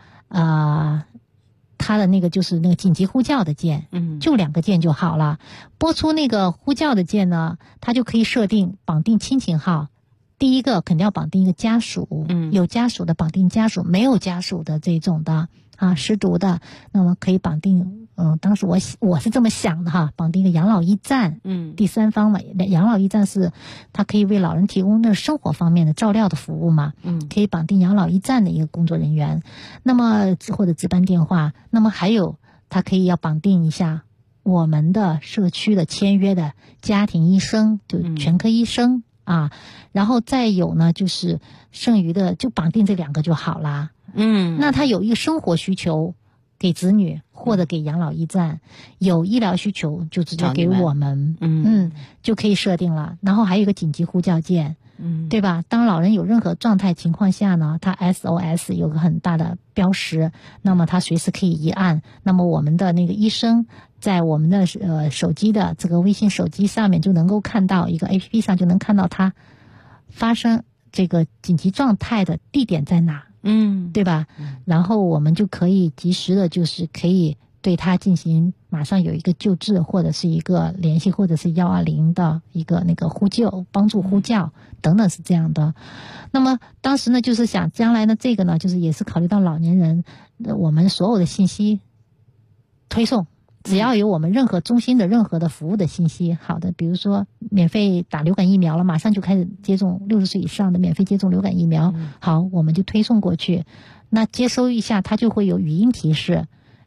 Speaker 15: 它的就是紧急呼叫的键，就2个键就好了。拨出那个呼叫的键呢，它就可以设定绑定亲情号。第一个肯定要绑定一个家属，有家属的绑定家属，没有家属的这种的失独的，那么可以绑定当时我是这么想的哈，绑定一个养老驿站，第三方嘛，养老驿站是它可以为老人提供的生活方面的照料的服务嘛，可以绑定养老驿站的一个工作人员，那么或者值班电话，那么还有它可以要绑定一下我们的社区的签约的家庭医生，就全科医生然后再有呢，就是剩余的就绑定这2个就好啦。那他有一个生活需求给子女或者给养老驿站，有医疗需求就直接给我们，就可以设定了。然后还有一个紧急呼叫键，对吧？当老人有任何状态情况下呢，他 SOS 有个很大的标识，那么他随时可以一按，那么我们的那个医生在我们的手机的这个微信手机上面就能够看到，一个 APP 上就能看到他发生这个紧急状态的地点在哪，对吧？然后我们就可以及时的，就是可以对他进行马上有一个救治，或者是一个联系，或者是120的一个呼救，帮助呼叫等等，是这样的。那么当时呢，就是想将来呢，这个呢，就是也是考虑到老年人，我们所有的信息推送。只要有我们任何中心的任何的服务的信息，好的，比如说免费打流感疫苗了，马上就开始接种60岁以上的免费接种流感疫苗，好，我们就推送过去。那接收一下，它就会有语音提示，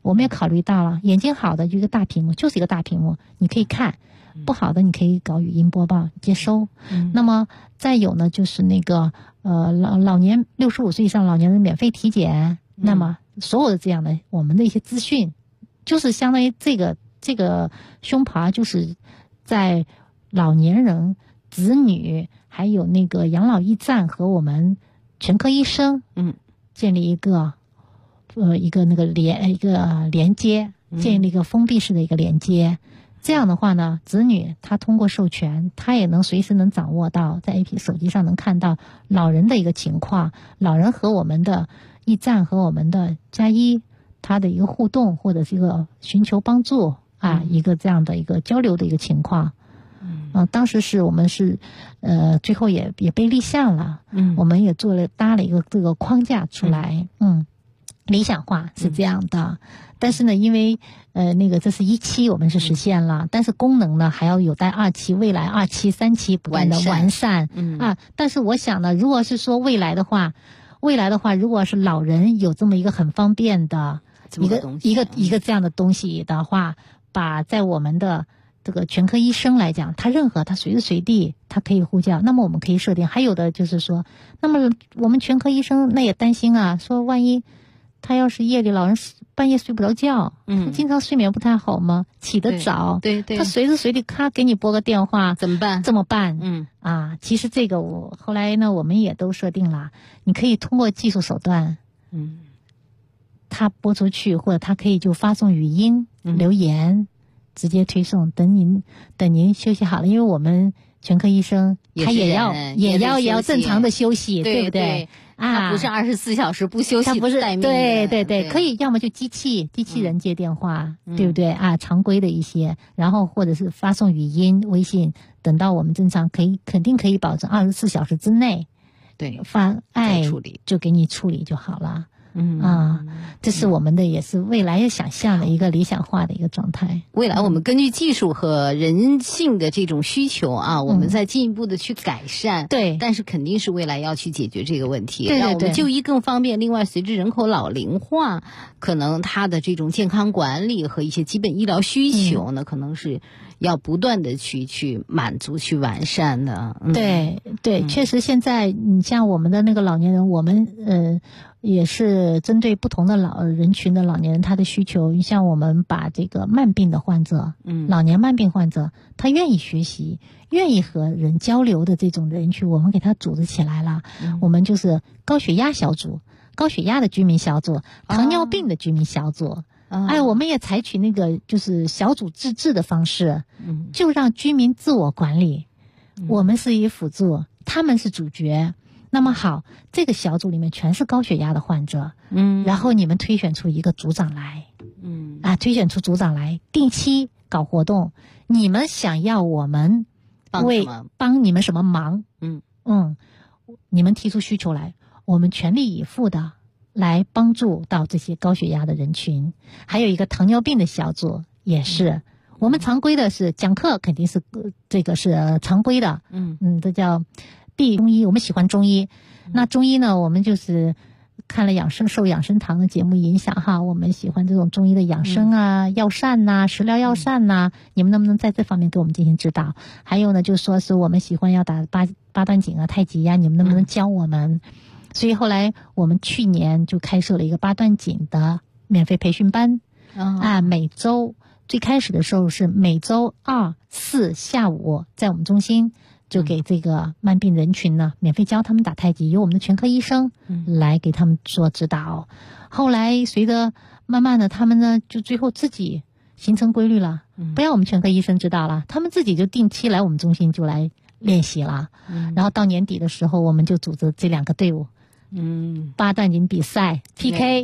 Speaker 15: 我们也考虑到了，眼睛好的就一个大屏幕，就是一个大屏幕，你可以看；不好的你可以搞语音播报接收。那么再有呢，就是那个老年65岁以上老年人免费体检，那么所有的这样的我们的一些资讯，就是相当于这个胸牌就是在老年人、子女还有那个养老驿站和我们全科医生建立一个连接，建立一个封闭式的一个连接。这样的话呢，子女他通过授权，他也能随时能掌握到，在 AP 手机上能看到老人的一个情况，老人和我们的驿站和我们的家医他的一个互动，或者是一个寻求帮助一个这样的一个交流的一个情况。当时我们是最后也被立项了，我们也搭了一个这个框架出来，理想化是这样的。但是呢，因为这是1期我们是实现了，但是功能呢还要有待2期，未来2期、3期不断的完善但是我想呢，如果是说未来的话，如果是老人有这么一个很方便的一个这样的东西的话，把在我们的这个全科医生来讲，他随时随地他可以呼叫，那么我们可以设定。还有的就是说，那么我们全科医生那也担心啊，说万一他要是夜里老人半夜睡不着觉，他经常睡眠不太好吗？起得早，对，他随时随地他给你拨个电话，怎么办？其实这个后来呢，我们也都设定了，你可以通过技术手段，他拨出去，或者他可以就发送语音、留言。直接推送，等您休息好了，因为我们全科医生他也要正常的休息，对不对？
Speaker 14: 他不是24小时不休息，他
Speaker 15: 不是
Speaker 14: 待命
Speaker 15: 的，对，可以要么就机器人接电话，对不对常规的一些，然后或者是发送语音、微信，等到我们正常肯定可以保证24小时之内，
Speaker 14: 对，
Speaker 15: 处理就给你处理就好了。这是我们的也是未来想象的一个理想化的一个状态。
Speaker 14: 未来我们根据技术和人性的这种需求我们再进一步的去改善。
Speaker 15: 对，
Speaker 14: 但是肯定是未来要去解决这个问题，
Speaker 15: 对，
Speaker 14: 让我们就医更方便。另外，随着人口老龄化，可能它的这种健康管理和一些基本医疗需求呢，可能是要不断的去满足、去完善的。
Speaker 15: 对，确实现在你像我们的那个老年人，我们也是针对不同的人群的老年人他的需求。你像我们把这个慢病的患者，老年慢病患者，他愿意学习、愿意和人交流的这种人群，我们给他组织起来了。我们就是高血压小组、高血压的居民小组、糖尿病的居民小组。我们也采取那个就是小组自治的方式，就让居民自我管理，我们是以辅助，他们是主角。那么好，这个小组里面全是高血压的患者，然后你们推选出一个组长来，推选出组长来，定期搞活动。你们想要我们帮你们什么忙？你们提出需求来，我们全力以赴的来帮助到这些高血压的人群。还有一个糖尿病的小组也是，我们常规的是讲课，肯定是这个是常规的，这叫中医，我们喜欢中医。那中医呢，我们就是看了受养生堂的节目影响哈，我们喜欢这种中医的养生药膳食疗药膳你们能不能在这方面给我们进行指导？还有呢，就说是我们喜欢要打八段锦太极你们能不能教我们？所以后来我们去年就开设了一个八段锦的免费培训班，每周最开始的时候是每周2、4下午在我们中心就给这个慢病人群呢免费教他们打太极，由我们的全科医生来给他们做指导。后来随着慢慢的他们呢就最后自己形成规律了，不要我们全科医生指导了，他们自己就定期来我们中心就来练习了。然后到年底的时候我们就组织这2个队伍，八段锦比赛 PK，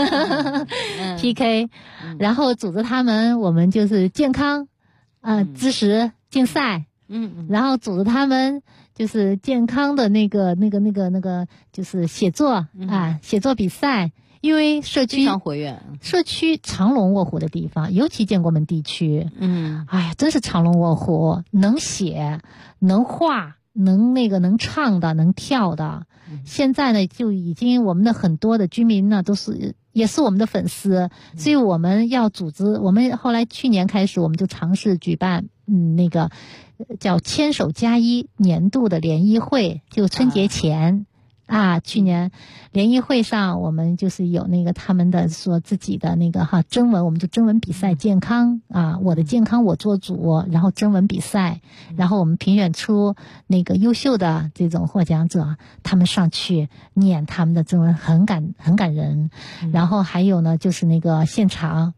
Speaker 15: PK， 然后组织他们，我们就是健康知识竞赛，然后组织他们就是健康的那个就是写作写作比赛。因为社区非常
Speaker 14: 活跃，
Speaker 15: 社区藏龙卧虎的地方，尤其建国门地区，真是藏龙卧虎，能写能画能唱的能跳的。现在呢就已经我们的很多的居民呢都是也是我们的粉丝，所以我们要组织，我们后来去年开始我们就尝试举办那个叫牵手加一年度的联谊会，就春节前去年联谊会上我们就是有那个他们的说自己的那个征文，我们就征文比赛健康我的健康我做主，然后征文比赛，然后我们评选出那个优秀的这种获奖者，他们上去念他们的征文，很感人。然后还有呢就是那个现场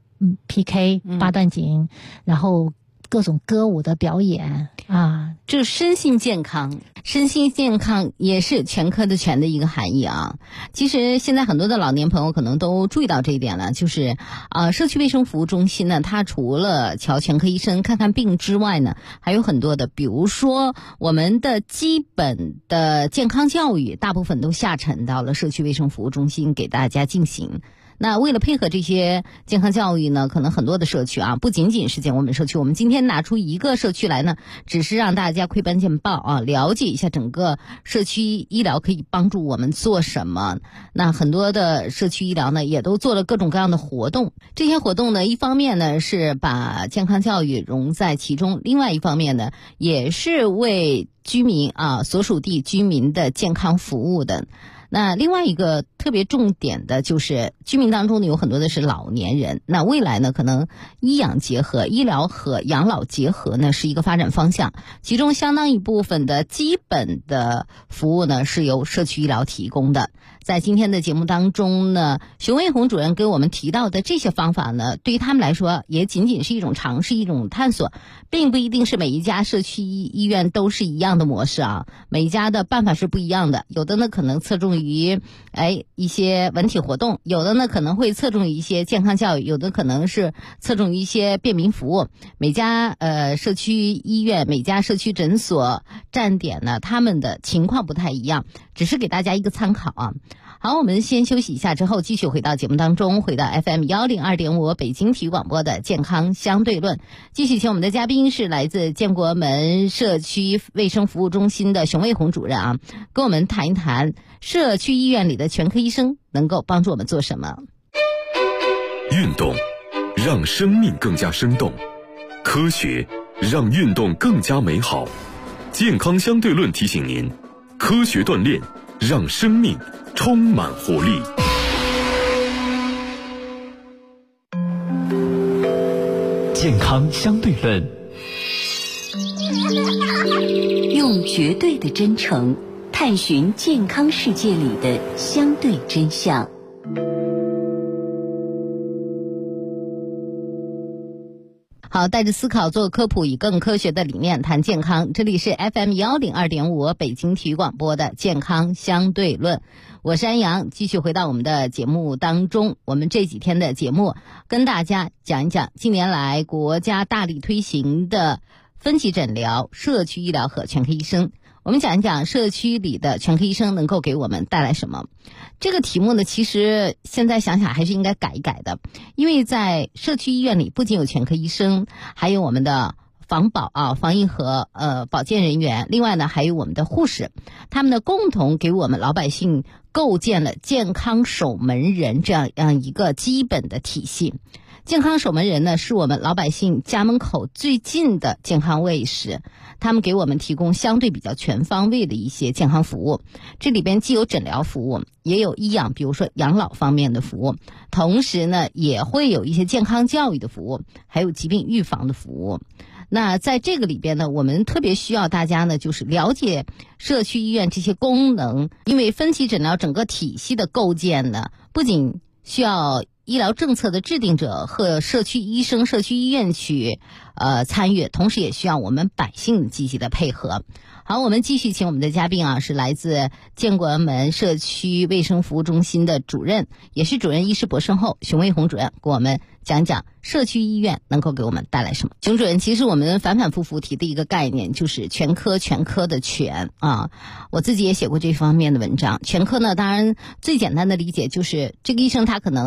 Speaker 15: PK 八段锦，然后各种歌舞的表演
Speaker 14: 就身心健康，身心健康也是全科的全的一个含义啊。其实现在很多的老年朋友可能都注意到这一点了，就是社区卫生服务中心呢，它除了瞧全科医生看看病之外呢，还有很多的，比如说我们的基本的健康教育，大部分都下沉到了社区卫生服务中心给大家进行。那为了配合这些健康教育呢，可能很多的社区不仅仅是建国门社区，我们今天拿出一个社区来呢，只是让大家窥斑见豹了解一下整个社区医疗可以帮助我们做什么。那很多的社区医疗呢，也都做了各种各样的活动。这些活动呢，一方面呢是把健康教育融在其中，另外一方面呢，也是为居民所属地居民的健康服务的。那另外一个特别重点的就是居民当中呢，有很多的是老年人，那未来呢可能医养结合，医疗和养老结合呢是一个发展方向，其中相当一部分的基本的服务呢是由社区医疗提供的。在今天的节目当中呢，熊卫红主任给我们提到的这些方法呢，对于他们来说也仅仅是一种尝试，一种探索，并不一定是每一家社区医院都是一样的模式每一家的办法是不一样的，有的呢可能侧重于一些文体活动，有的呢可能会侧重于一些健康教育，有的可能是侧重于一些便民服务。每家社区医院，每家社区诊所站点呢，他们的情况不太一样，只是给大家一个参考好，我们先休息一下，之后继续回到节目当中，回到 FM 102.5北京体育广播的健康相对论。继续请我们的嘉宾是来自建国门社区卫生服务中心的熊卫红主任跟我们谈一谈社区医院里的全科医生能够帮助我们做什么。
Speaker 1: 运动让生命更加生动，科学让运动更加美好。健康相对论提醒您，科学锻炼让生命充满活力。
Speaker 16: 健康相对论，
Speaker 17: 用绝对的真诚探寻健康世界里的相对真相。
Speaker 14: 好，带着思考做科普，以更科学的理念谈健康。这里是 FM 102.5北京体育广播的健康相对论，我是安阳。继续回到我们的节目当中，我们这几天的节目跟大家讲一讲近年来国家大力推行的分级诊疗、社区医疗和全科医生。我们讲一讲社区里的全科医生能够给我们带来什么。这个题目呢，其实现在想想还是应该改一改的，因为在社区医院里不仅有全科医生，还有我们的防保防疫和保健人员，另外呢还有我们的护士，他们呢共同给我们老百姓构建了健康守门人这样一个基本的体系。健康守门人呢，是我们老百姓家门口最近的健康卫士，他们给我们提供相对比较全方位的一些健康服务。这里边既有诊疗服务，也有医养，比如说养老方面的服务，同时呢也会有一些健康教育的服务，还有疾病预防的服务。那在这个里边呢，我们特别需要大家呢，就是了解社区医院这些功能，因为分级诊疗整个体系的构建呢，不仅需要医疗政策的制定者和社区医生、社区医院去参与，同时也需要我们百姓积极的配合。好，我们继续请我们的嘉宾是来自建国门社区卫生服务中心的主任，也是主任医师博士后熊卫红主任，给我们讲讲社区医院能够给我们带来什么。熊主任，其实我们反反复复提的一个概念就是全科的全我自己也写过这方面的文章。全科呢，当然最简单的理解就是这个医生他可能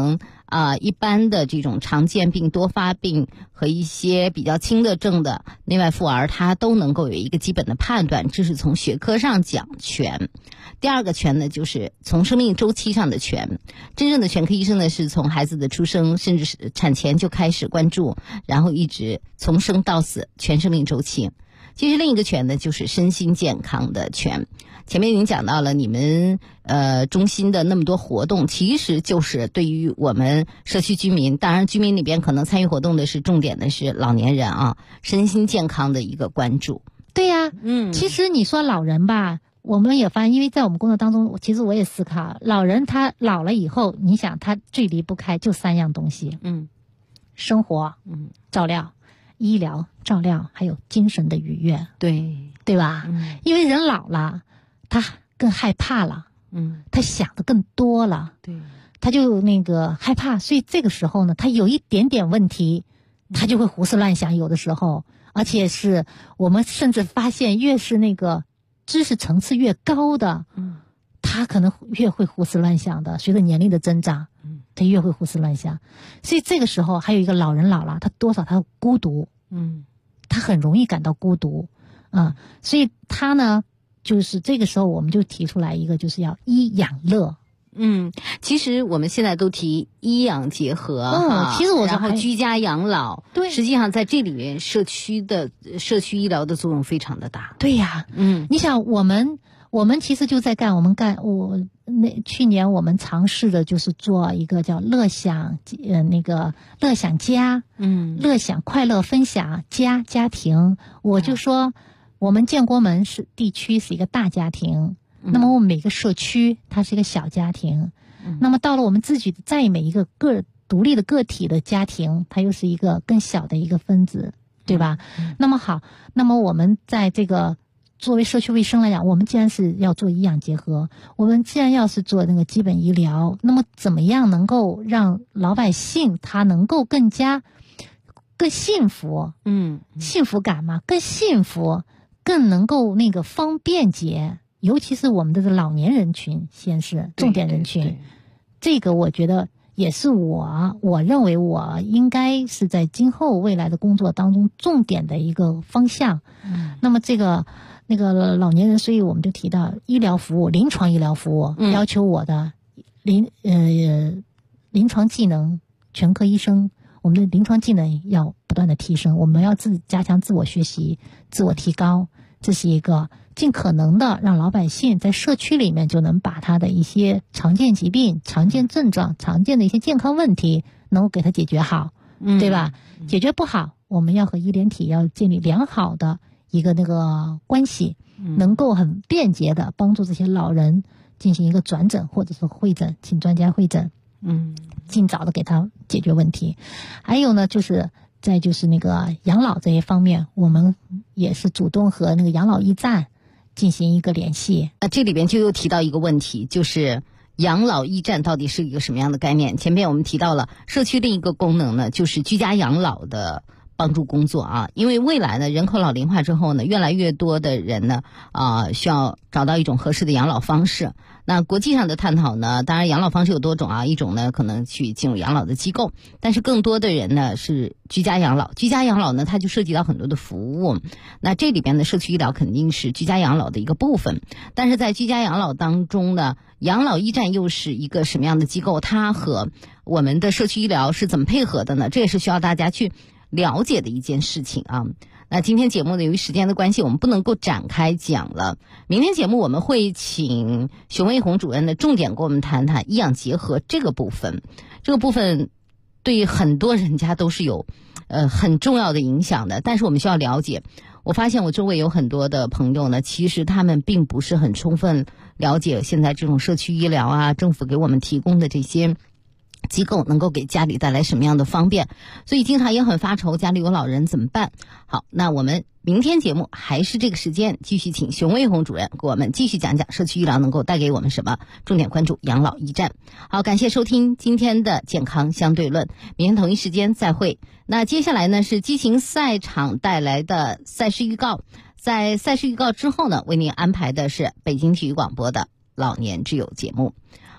Speaker 14: 一般的这种常见病、多发病和一些比较轻的症的内外妇儿，他都能够有一个基本的判断，这是从学科上讲全。第二个全呢，就是从生命周期上的全。真正的全科医生呢，是从孩子的出生甚至是产前就开始关注，然后一直从生到死全生命周期。其实另一个全呢，就是身心健康的全。前面已经讲到了，你们中心的那么多活动，其实就是对于我们社区居民，当然居民里边可能参与活动的是重点的是老年人啊，身心健康的一个关注。
Speaker 15: 对呀，其实你说老人吧，我们也发现，因为在我们工作当中，其实我也思考，老人他老了以后，你想他最离不开就3样东西，生活，照料，医疗照料，还有精神的愉悦，对吧？因为人老了，他更害怕了，他想的更多了，他就那个害怕，所以这个时候呢，他有一点点问题，他就会胡思乱想，有的时候，而且是我们甚至发现，越是那个知识层次越高的，他可能越会胡思乱想的。随着年龄的增长，他越会胡思乱想。所以这个时候还有一个老人老了，他多少他孤独，他很容易感到孤独啊。所以他呢，就是这个时候我们就提出来一个，就是要医养乐。
Speaker 14: 其实我们现在都提医养结合，
Speaker 15: 其实
Speaker 14: 然后居家养老，对，实际上在这里面社区医疗的作用非常的大。
Speaker 15: 对呀，你想我们其实就在去年我们尝试的就是做一个叫乐享乐享家，乐享快乐分享家庭。我就说我们建国门地区是一个大家庭。那么我们每个社区它是一个小家庭，那么到了我们自己在每一个独立的个体的家庭，它又是一个更小的一个分子，对吧？那么好，那么我们在这个作为社区卫生来讲，我们既然是要做医养结合，我们既然要是做那个基本医疗，那么怎么样能够让老百姓他能够更幸福，幸福感嘛，更幸福，更能够那个便捷。尤其是我们的老年人群，先是重点人群，这个我觉得也是我认为我应该是在今后未来的工作当中重点的一个方向。那么那个老年人，所以我们就提到医疗服务、临床医疗服务，要求我的临床技能，全科医生，我们的临床技能要不断的提升，我们要加强自我学习、自我提高，这是一个。尽可能的让老百姓在社区里面就能把他的一些常见疾病、常见症状、常见的一些健康问题能够给他解决好，对吧？解决不好，我们要和医联体要建立良好的一个那个关系，能够很便捷的帮助这些老人进行一个转诊或者是会诊，请专家会诊，尽早的给他解决问题。还有呢，再就是那个养老这一方面，我们也是主动和那个养老驿站进行一个联系。
Speaker 14: 这里边就又提到一个问题，就是养老驿站到底是一个什么样的概念？前面我们提到了社区另一个功能呢，就是居家养老的帮助工作啊。因为未来呢，人口老龄化之后呢，越来越多的人呢需要找到一种合适的养老方式。那国际上的探讨呢，当然养老方式有多种啊，一种呢可能去进入养老的机构，但是更多的人呢是居家养老。居家养老呢，它就涉及到很多的服务，那这里边的社区医疗肯定是居家养老的一个部分。但是在居家养老当中呢，养老驿站又是一个什么样的机构？它和我们的社区医疗是怎么配合的呢？这也是需要大家去了解的一件事情啊。那今天节目呢，由于时间的关系，我们不能够展开讲了。明天节目我们会请熊卫红主任的重点跟我们谈谈医养结合这个部分。这个部分对很多人家都是有很重要的影响的，但是我们需要了解。我发现我周围有很多的朋友呢，其实他们并不是很充分了解现在这种社区医疗啊，政府给我们提供的这些机构能够给家里带来什么样的方便，所以经常也很发愁家里有老人怎么办。好，那我们明天节目还是这个时间，继续请熊卫红主任给我们继续讲讲社区医疗能够带给我们什么，重点关注养老驿站。好，感谢收听今天的健康相对论，明天同一时间再会。那接下来呢是激情赛场带来的赛事预告，在赛事预告之后呢，为您安排的是北京体育广播的老年之友节目。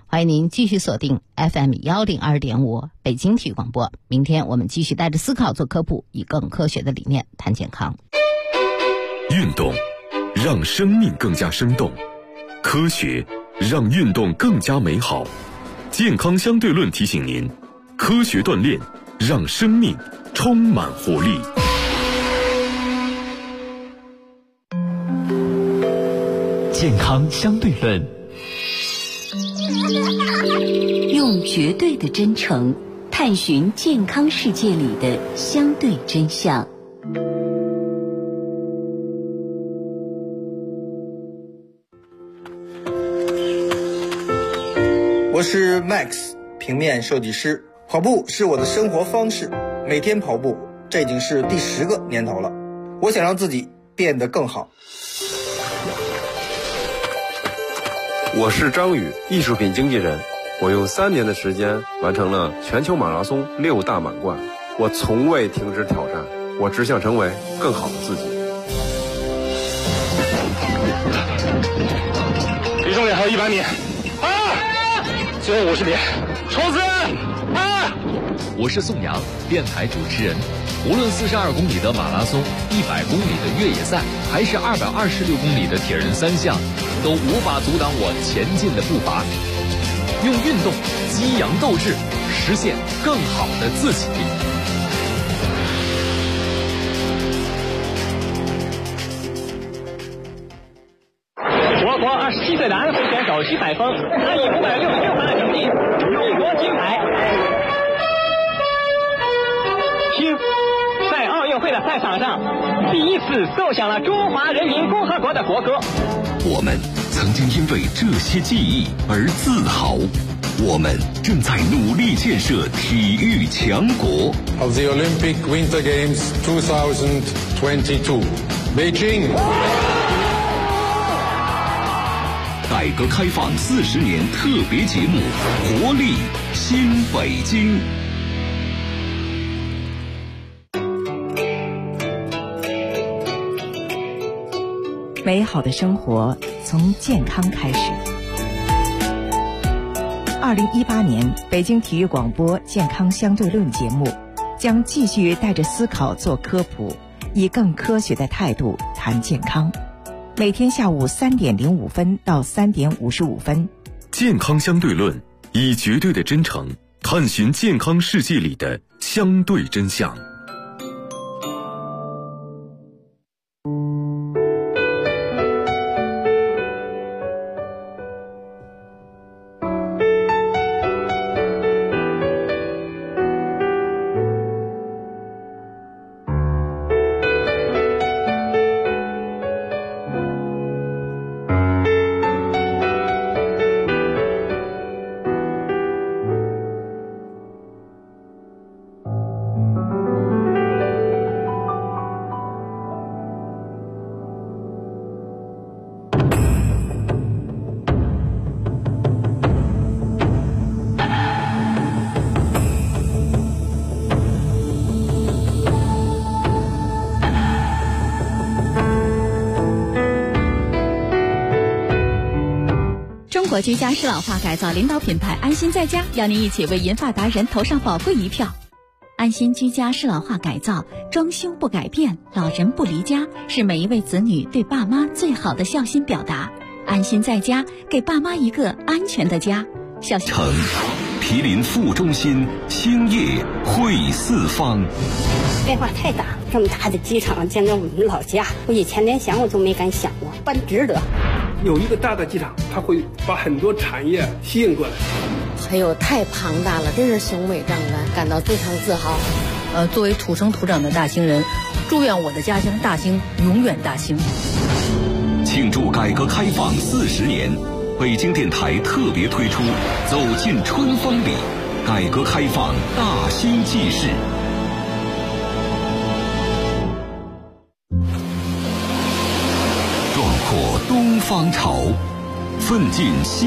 Speaker 14: 欢迎您继续锁定 FM102.5 北京体育广播。明天我们继续带着思考做科普，以更科学的理念谈健康。
Speaker 1: 运动让生命更加生动，科学让运动更加美好。健康相对论提醒您，科学锻炼让生命充满活力。
Speaker 16: 健康相对论，
Speaker 17: 用绝对的真诚探寻健康世界里的相对真相。
Speaker 18: 我是 Max， 平面设计师。跑步是我的生活方式，每天跑步，这已经是第10个年头了。我想让自己变得更好。
Speaker 19: 我是张宇，艺术品经纪人。我用3年的时间完成了全球马拉松6大满贯。我从未停止挑战，我只想成为更好的自己。
Speaker 20: 离终点还有100米，最后50米，冲刺！
Speaker 12: 我是宋阳，电台主持人。无论42公里的马拉松、100公里的越野赛，还是226公里的铁人3项，都无法阻挡我前进的步伐。用运动激扬斗志，实现更好的自己。
Speaker 10: 我国27岁的安徽选手徐海峰，他以566分的成绩荣夺金牌。听，在奥运会的赛场上，第一次奏响了中华人民共和国的国歌。
Speaker 1: 我们曾经因为这些记忆而自豪，我们正在努力建设体育强国。
Speaker 21: Of the Olympic Winter Games 2022, Beijing。
Speaker 1: 改革开放40年特别节目，活力新北京。
Speaker 22: 美好的生活从健康开始。2018年北京体育广播健康相对论节目将继续带着思考做科普，以更科学的态度谈健康。每天下午3点05分到3点55分。
Speaker 1: 健康相对论，以绝对的真诚探寻健康世界里的相对真相。
Speaker 3: 中国居家适老化改造领导品牌安心在家邀您一起为银发达人投上宝贵一票。安心居家适老化改造，装修不改变，老人不离家，是每一位子女对爸妈最好的孝心表达。安心在家，给爸妈一个安全的家。孝心。
Speaker 1: 毗邻副中心，兴业会四方。
Speaker 23: 变化太大，这么大的机场建在我们老家，我以前连想我都没敢想过，办值得。
Speaker 24: 有一个大的机场，它会把很多产业吸引过来。
Speaker 25: 还有太庞大了，真是雄伟壮观，感到非常自豪。
Speaker 26: 作为土生土长的大兴人，祝愿我的家乡大兴永远大兴。
Speaker 1: 庆祝改革开放40年，北京电台特别推出《走进春风里》改革开放大兴纪事。壮阔东方潮，奋进西